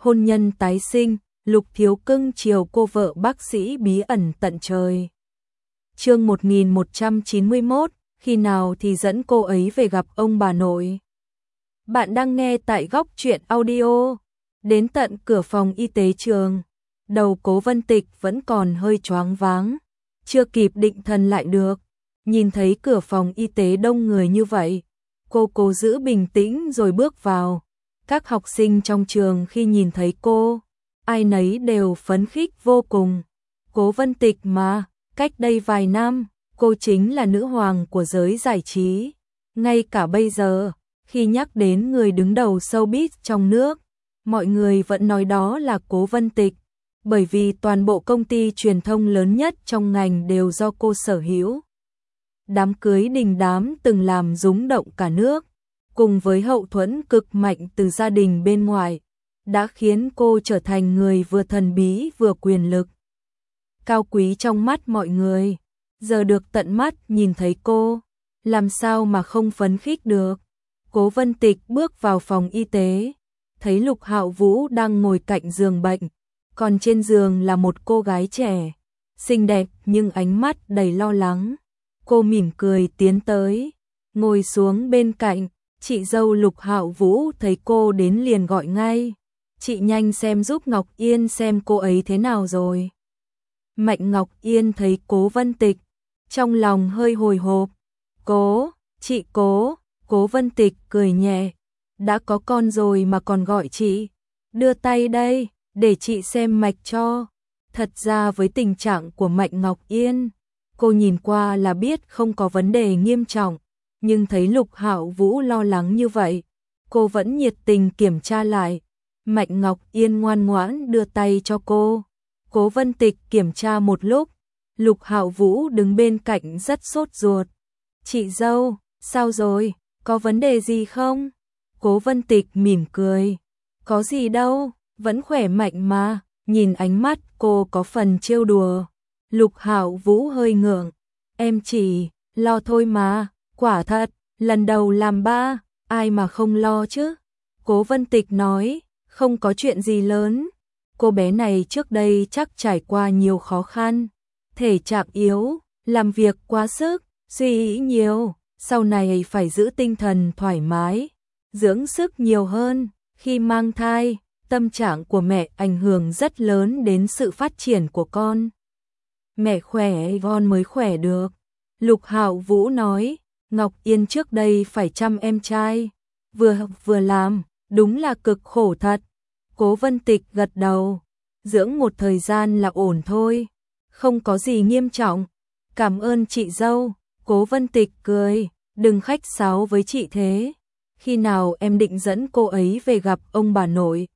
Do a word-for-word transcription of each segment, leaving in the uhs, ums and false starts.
hôn nhân tái sinh, Lục Thiếu cưng chiều cô vợ bác sĩ bí ẩn tận trời. Chương một nghìn một trăm chín mươi mốt, khi nào thì dẫn cô ấy về gặp ông bà nội. Bạn đang nghe tại Góc Truyện Audio. Đến tận cửa phòng y tế trường, đầu Cố Vân Tịch vẫn còn hơi choáng váng, chưa kịp định thần lại được. Nhìn thấy cửa phòng y tế đông người như vậy, cô cố giữ bình tĩnh rồi bước vào. Các học sinh trong trường khi nhìn thấy cô, ai nấy đều phấn khích vô cùng. Cố Vân Tịch mà, cách đây vài năm, cô chính là nữ hoàng của giới giải trí. Ngay cả bây giờ, khi nhắc đến người đứng đầu showbiz trong nước, mọi người vẫn nói đó là Cố Vân Tịch, bởi vì toàn bộ công ty truyền thông lớn nhất trong ngành đều do cô sở hữu. Đám cưới đình đám từng làm rúng động cả nước, cùng với hậu thuẫn cực mạnh từ gia đình bên ngoài, đã khiến cô trở thành người vừa thần bí vừa quyền lực. Cao quý trong mắt mọi người, giờ được tận mắt nhìn thấy cô, làm sao mà không phấn khích được. Cố Vân Tịch bước vào phòng y tế, thấy Lục Hạo Vũ đang ngồi cạnh giường bệnh, còn trên giường là một cô gái trẻ, xinh đẹp nhưng ánh mắt đầy lo lắng. Cô mỉm cười tiến tới, ngồi xuống bên cạnh. Chị dâu Lục Hạo Vũ thấy cô đến liền gọi ngay, chị nhanh xem giúp Ngọc Yên xem cô ấy thế nào rồi. Mạnh Ngọc Yên thấy Cố Vân Tịch, trong lòng hơi hồi hộp. Cố, chị Cố, Cố Vân Tịch cười nhẹ, đã có con rồi mà còn gọi chị, đưa tay đây, để chị xem mạch cho. Thật ra với tình trạng của Mạnh Ngọc Yên, cô nhìn qua là biết không có vấn đề nghiêm trọng. Nhưng thấy Lục Hạo Vũ lo lắng như vậy, cô vẫn nhiệt tình kiểm tra lại. Mạnh Ngọc Yên ngoan ngoãn đưa tay cho cô. Cố Vân Tịch kiểm tra một lúc, Lục Hạo Vũ đứng bên cạnh rất sốt ruột. Chị dâu, sao rồi, có vấn đề gì không? Cố Vân Tịch mỉm cười. Có gì đâu, vẫn khỏe mạnh mà. Nhìn ánh mắt cô có phần trêu đùa. Lục Hạo Vũ hơi ngượng. Em chỉ lo thôi mà. Quả thật, lần đầu làm ba, ai mà không lo chứ? Cố Vân Tịch nói, không có chuyện gì lớn. Cô bé này trước đây chắc trải qua nhiều khó khăn, thể trạng yếu, làm việc quá sức, suy nghĩ nhiều, sau này phải giữ tinh thần thoải mái, dưỡng sức nhiều hơn. Khi mang thai, tâm trạng của mẹ ảnh hưởng rất lớn đến sự phát triển của con. Mẹ khỏe con mới khỏe được. Lục Hạo Vũ nói. Ngọc Yên trước đây phải chăm em trai, vừa học vừa làm, đúng là cực khổ thật. Cố Vân Tịch gật đầu, dưỡng một thời gian là ổn thôi, không có gì nghiêm trọng. Cảm ơn chị dâu. Cố Vân Tịch cười, đừng khách sáo với chị thế. Khi nào em định dẫn cô ấy về gặp ông bà nội?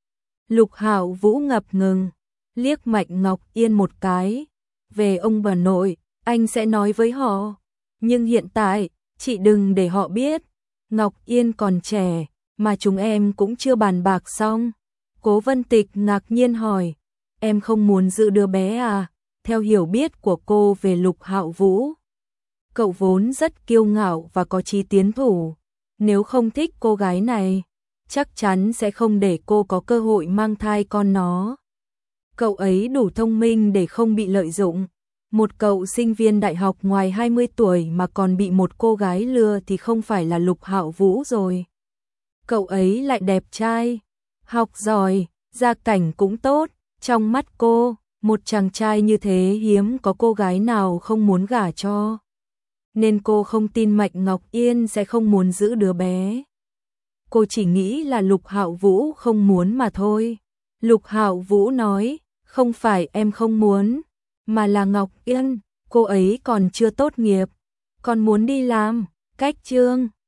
Lục Hạo Vũ ngập ngừng, liếc Mạnh Ngọc Yên một cái. Về ông bà nội, anh sẽ nói với họ. Nhưng hiện tại, chị đừng để họ biết, Ngọc Yên còn trẻ, mà chúng em cũng chưa bàn bạc xong. Cố Vân Tịch ngạc nhiên hỏi, em không muốn giữ đứa bé à? Theo hiểu biết của cô về Lục Hạo Vũ, cậu vốn rất kiêu ngạo và có chí tiến thủ. Nếu không thích cô gái này, chắc chắn sẽ không để cô có cơ hội mang thai con nó. Cậu ấy đủ thông minh để không bị lợi dụng. Một cậu sinh viên đại học ngoài hai mươi tuổi mà còn bị một cô gái lừa thì không phải là Lục Hạo Vũ rồi. Cậu ấy lại đẹp trai, học giỏi, gia cảnh cũng tốt. Trong mắt cô, một chàng trai như thế hiếm có cô gái nào không muốn gả cho. Nên cô không tin Mạnh Ngọc Yên sẽ không muốn giữ đứa bé. Cô chỉ nghĩ là Lục Hạo Vũ không muốn mà thôi. Lục Hạo Vũ nói, không phải em không muốn, mà là Ngọc Yên, cô ấy còn chưa tốt nghiệp, còn muốn đi làm, cách chương.